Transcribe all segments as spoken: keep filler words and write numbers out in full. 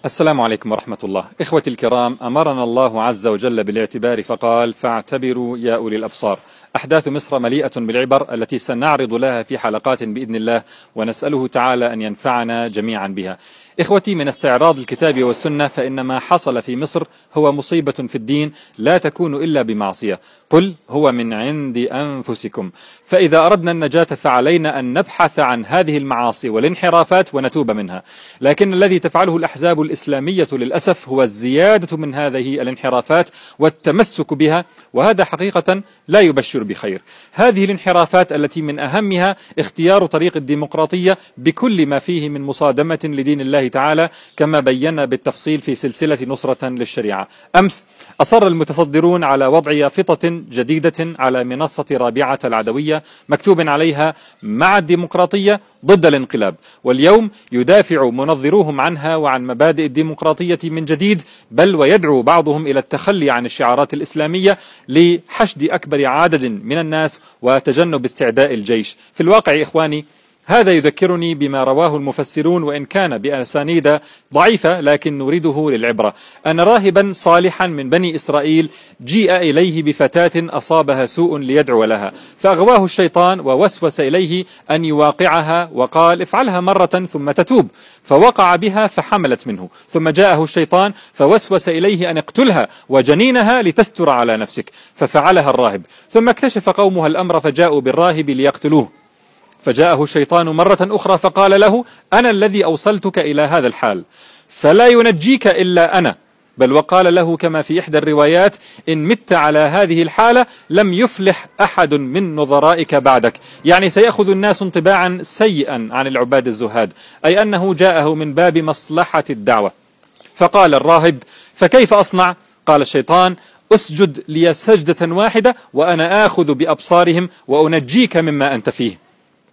السلام عليكم ورحمة الله. إخوتي الكرام، أمرنا الله عز وجل بالاعتبار فقال: فاعتبروا يا أولي الأبصار. أحداث مصر مليئة بالعبر التي سنعرض لها في حلقات بإذن الله، ونسأله تعالى أن ينفعنا جميعا بها. إخوتي، من استعراض الكتاب والسنة فإن ما حصل في مصر هو مصيبة في الدين لا تكون إلا بمعصية. قل هو من عند أنفسكم. فإذا أردنا النجاة فعلينا أن نبحث عن هذه المعاصي والانحرافات ونتوب منها. لكن الذي تفعله الأحزاب الإسلامية للأسف هو الزيادة من هذه الانحرافات والتمسك بها، وهذا حقيقة لا يبشر بخير. هذه الانحرافات التي من أهمها اختيار طريق الديمقراطية بكل ما فيه من مصادمة لدين الله تعالى، كما بينا بالتفصيل في سلسلة نصرة للشريعة. أمس أصر المتصدرون على وضع يافطة جديدة على منصة رابعة العدوية مكتوب عليها: مع الديمقراطية ضد الانقلاب. واليوم يدافع منظروهم عنها وعن مبادئ الديمقراطية من جديد، بل ويدعو بعضهم إلى التخلي عن الشعارات الإسلامية لحشد أكبر عدد من الناس وتجنب استعداء الجيش. في الواقع إخواني، هذا يذكرني بما رواه المفسرون وإن كان بأسانيد ضعيفة، لكن نريده للعبرة. أن راهبا صالحا من بني إسرائيل جيء إليه بفتاة أصابها سوء ليدعو لها، فأغواه الشيطان ووسوس إليه أن يواقعها وقال: افعلها مرة ثم تتوب. فوقع بها فحملت منه، ثم جاءه الشيطان فوسوس إليه أن اقتلها وجنينها لتستر على نفسك، ففعلها الراهب. ثم اكتشف قومها الأمر فجاءوا بالراهب ليقتلوه، فجاءه الشيطان مرة أخرى فقال له: أنا الذي أوصلتك إلى هذا الحال، فلا ينجيك إلا أنا. بل وقال له كما في إحدى الروايات: إن مت على هذه الحالة لم يفلح أحد من نظرائك بعدك. يعني سيأخذ الناس انطباعا سيئا عن العباد الزهاد، أي أنه جاءه من باب مصلحة الدعوة. فقال الراهب: فكيف أصنع؟ قال الشيطان: أسجد لي سجدة واحدة وأنا آخذ بأبصارهم وأنجيك مما أنت فيه.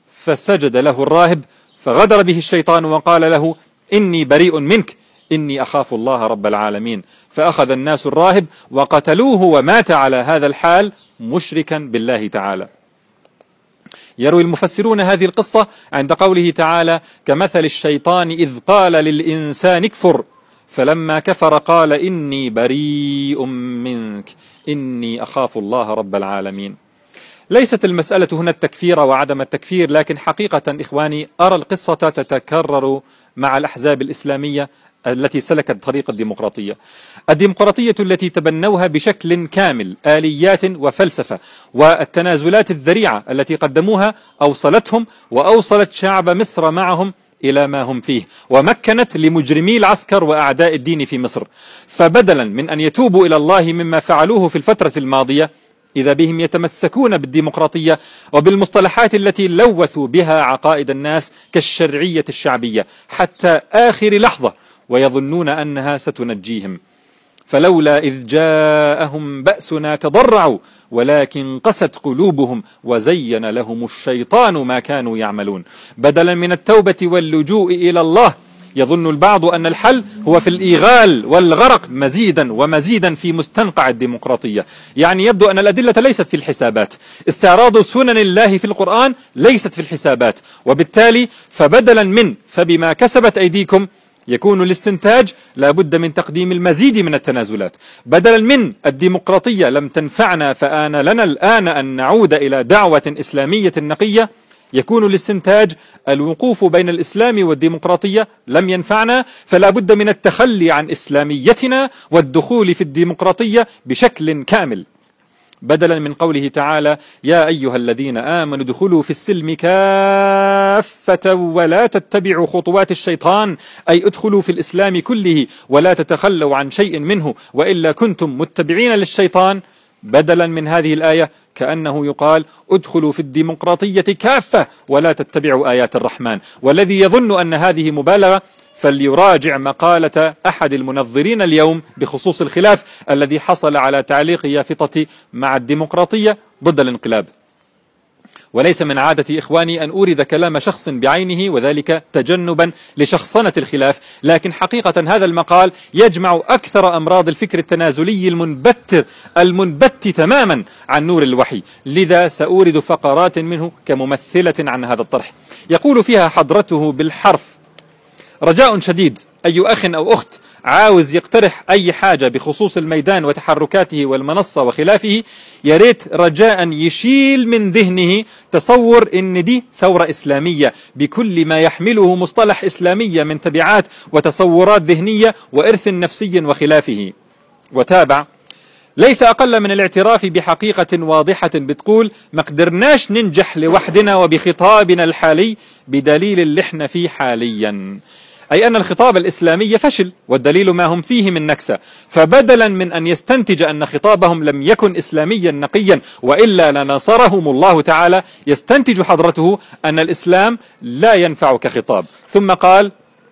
فسجد له الراهب، فغدر به الشيطان وقال له: إني بريء منك، إني أخاف الله رب العالمين. فأخذ الناس الراهب وقتلوه ومات على هذا الحال مشركا بالله تعالى. يروي المفسرون هذه القصة عند قوله تعالى: كمثل الشيطان إذ قال للإنسان اكفر فلما كفر قال إني بريء منك إني أخاف الله رب العالمين. ليست المسألة هنا التكفير وعدم التكفير، لكن حقيقة إخواني أرى القصة تتكرر مع الأحزاب الإسلامية التي سلكت طريق الديمقراطية. الديمقراطية التي تبنوها بشكل كامل آليات وفلسفة، والتنازلات الذريعة التي قدموها أوصلتهم وأوصلت شعب مصر معهم إلى ما هم فيه، ومكنت لمجرمي العسكر وأعداء الدين في مصر. فبدلا من أن يتوبوا إلى الله مما فعلوه في الفترة الماضية، إذا بهم يتمسكون بالديمقراطية وبالمصطلحات التي لوثوا بها عقائد الناس كالشرعية الشعبية حتى آخر لحظة، ويظنون أنها ستنجيهم. فلولا إذ جاءهم بأسنا تضرعوا ولكن قست قلوبهم وزين لهم الشيطان ما كانوا يعملون. بدلا من التوبة واللجوء إلى الله، يظن البعض أن الحل هو في الإيغال والغرق مزيدا ومزيدا في مستنقع الديمقراطية. يعني يبدو أن الأدلة ليست في الحسابات، استعراض سنن الله في القرآن ليست في الحسابات، وبالتالي فبدلا من فبما كسبت أيديكم يكون الاستنتاج لابد من تقديم المزيد من التنازلات. بدلا من الديمقراطية لم تنفعنا فآن لنا الآن أن نعود إلى دعوة إسلامية نقية، يكون الاستنتاج الوقوف بين الإسلام والديمقراطية لم ينفعنا، فلا بد من التخلي عن إسلاميتنا والدخول في الديمقراطية بشكل كامل. بدلا من قوله تعالى: يا أيها الذين آمنوا ادخلوا في السلم كافة ولا تتبعوا خطوات الشيطان، أي ادخلوا في الإسلام كله ولا تتخلوا عن شيء منه وإلا كنتم متبعين للشيطان. بدلا من هذه الآية كأنه يقال: ادخلوا في الديمقراطية كافة ولا تتبعوا آيات الرحمن. والذي يظن أن هذه مبالغة فليراجع مقالة أحد المنظرين اليوم بخصوص الخلاف الذي حصل على تعليق يافطة مع الديمقراطية ضد الانقلاب. وليس من عادة إخواني أن أورد كلام شخص بعينه وذلك تجنبا لشخصنة الخلاف، لكن حقيقة هذا المقال يجمع أكثر أمراض الفكر التنازلي المنبتر المنبت تماما عن نور الوحي، لذا سأورد فقرات منه كممثلة عن هذا الطرح. يقول فيها حضرته بالحرف: رجاء شديد، أي أخ أو أخت عاوز يقترح أي حاجة بخصوص الميدان وتحركاته والمنصة وخلافه، ياريت رجاء يشيل من ذهنه تصور إن دي ثورة إسلامية بكل ما يحمله مصطلح إسلامية من تبعات وتصورات ذهنية وإرث نفسي وخلافه. وتابع: ليس أقل من الاعتراف بحقيقة واضحة بتقول ما قدرناش ننجح لوحدنا وبخطابنا الحالي بدليل اللي احنا فيه حاليا، أي أن الخطاب الإسلامي فشل، والدليل ما هم فيه من نكسة. فبدلا من أن يستنتج أن خطابهم لم يكن إسلاميا نقيا وإلا لنصرهم الله تعالى، يستنتج حضرته أن الإسلام لا ينفع كخطاب. ثم قال: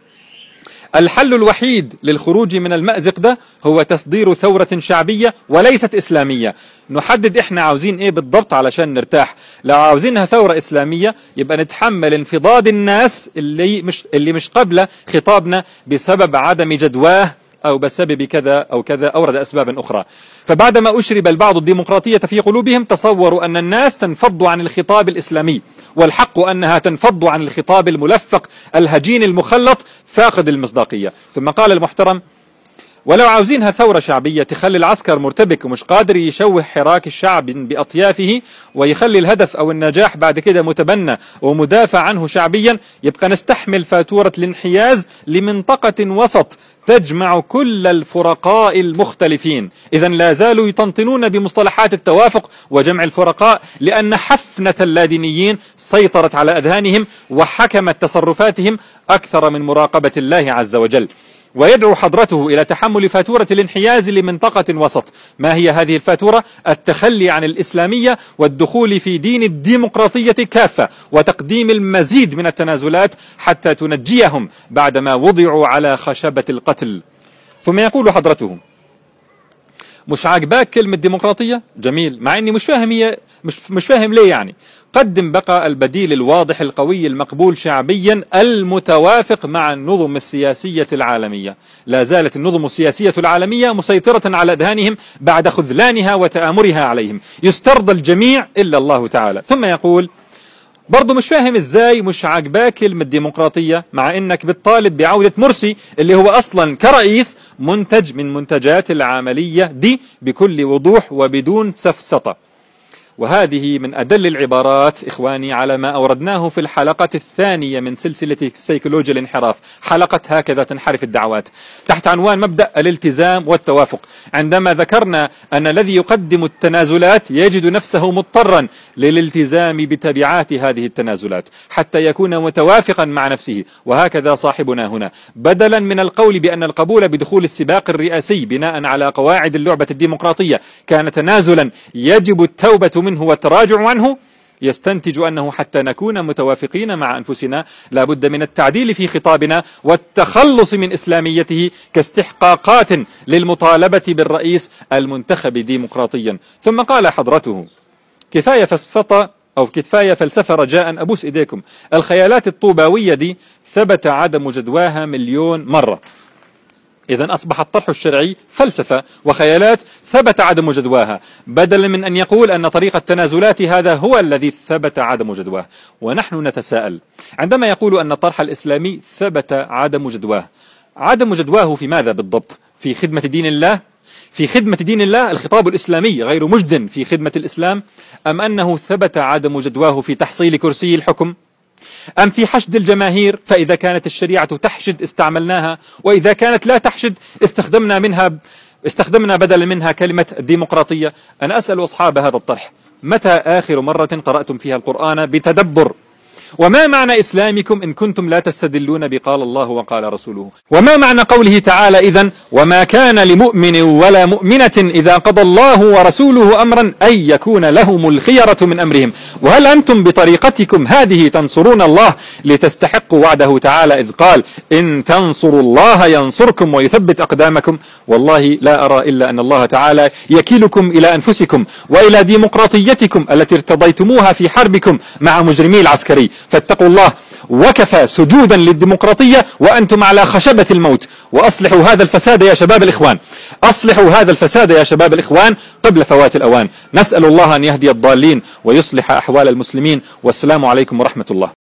الحل الوحيد للخروج من المأزق ده هو تصدير ثورة شعبية وليست إسلامية. نحدد إحنا عاوزين إيه بالضبط علشان نرتاح. لو عاوزينها ثورة إسلامية يبقى نتحمل انفضاض الناس اللي مش اللي مش قبل خطابنا بسبب عدم جدواه أو بسبب كذا أو كذا، أورد أسباب أخرى. فبعدما أشرب البعض الديمقراطية في قلوبهم تصوروا أن الناس تنفض عن الخطاب الإسلامي، والحق أنها تنفض عن الخطاب الملفق الهجين المخلط فاقد المصداقية. ثم قال المحترم: ولو عاوزينها ثورة شعبية تخلي العسكر مرتبك ومش قادر يشوه حراك الشعب بأطيافه، ويخلي الهدف أو النجاح بعد كده متبنى ومدافع عنه شعبيا، يبقى نستحمل فاتورة الانحياز لمنطقة وسط تجمع كل الفرقاء المختلفين. إذا لا زالوا يطنطنون بمصطلحات التوافق وجمع الفرقاء، لأن حفنة اللادينيين سيطرت على أذهانهم وحكمت تصرفاتهم أكثر من مراقبة الله عز وجل. ويدعو حضرته إلى تحمل فاتورة الانحياز لمنطقة وسط. ما هي هذه الفاتورة؟ التخلي عن الإسلامية والدخول في دين الديمقراطية كافة، وتقديم المزيد من التنازلات حتى تنجيهم بعدما وضعوا على خشبة القتل. ثم يقول حضرته: مش عاجباك كلمة ديمقراطية؟ جميل، مع اني مش فاهم هي مش مش فاهم ليه يعني. قدم بقى البديل الواضح القوي المقبول شعبيا المتوافق مع النظم السياسية العالمية. لا زالت النظم السياسية العالمية مسيطرة على أذهانهم بعد خذلانها وتآمرها عليهم، يسترضى الجميع إلا الله تعالى. ثم يقول: برضو مش فاهم ازاي مش عاجباك كلمة ديمقراطية مع انك بتطالب بعودة مرسي اللي هو اصلا كرئيس منتج من منتجات العملية دي بكل وضوح وبدون سفسطة. وهذه من أدل العبارات إخواني على ما أوردناه في الحلقة الثانية من سلسلة سيكولوجيا الانحراف، حلقة هكذا تنحرف الدعوات، تحت عنوان مبدأ الالتزام والتوافق. عندما ذكرنا أن الذي يقدم التنازلات يجد نفسه مضطرا للالتزام بتبعات هذه التنازلات حتى يكون متوافقا مع نفسه. وهكذا صاحبنا هنا، بدلا من القول بأن القبول بدخول السباق الرئاسي بناء على قواعد اللعبة الديمقراطية كان تنازلا يجب التوبة منه والتراجع عنه، يستنتج أنه حتى نكون متوافقين مع أنفسنا لا بد من التعديل في خطابنا والتخلص من إسلاميته كاستحقاقات للمطالبة بالرئيس المنتخب ديمقراطيا. ثم قال حضرته: كفاية فسفطة أو كفاية فلسفة رجاء، أبوس إيديكم. الخيالات الطوباوية دي ثبت عدم جدواها مليون مرة. إذن أصبح الطرح الشرعي فلسفة وخيالات ثبت عدم جدواها، بدلا من أن يقول أن طريق التنازلات هذا هو الذي ثبت عدم جدواه. ونحن نتساءل عندما يقول أن الطرح الإسلامي ثبت عدم جدواه، عدم جدواه في ماذا بالضبط؟ في خدمة دين الله؟ في خدمة دين الله الخطاب الإسلامي غير مجد في خدمة الإسلام؟ أم أنه ثبت عدم جدواه في تحصيل كرسي الحكم؟ أم في حشد الجماهير؟ فإذا كانت الشريعة تحشد استعملناها، وإذا كانت لا تحشد استخدمنا منها استخدمنا بدل منها كلمة الديمقراطية. أنا أسأل أصحاب هذا الطرح: متى آخر مرة قرأتم فيها القرآن بتدبر؟ وما معنى إسلامكم إن كنتم لا تستدلون بقال الله وقال رسوله؟ وما معنى قوله تعالى إذن: وما كان لمؤمن ولا مؤمنة إذا قضى الله ورسوله أمرا أن يكون لهم الخيرة من أمرهم؟ وهل أنتم بطريقتكم هذه تنصرون الله لتستحقوا وعده تعالى إذ قال: إن تنصروا الله ينصركم ويثبت أقدامكم؟ والله لا أرى إلا أن الله تعالى يكيلكم إلى أنفسكم وإلى ديمقراطيتكم التي ارتضيتموها في حربكم مع مجرمي العسكري. فاتقوا الله، وكفى سجودا للديمقراطية وأنتم على خشبة الموت. وأصلحوا هذا الفساد يا شباب الإخوان، أصلحوا هذا الفساد يا شباب الإخوان قبل فوات الأوان. نسأل الله أن يهدي الضالين ويصلح أحوال المسلمين. والسلام عليكم ورحمة الله.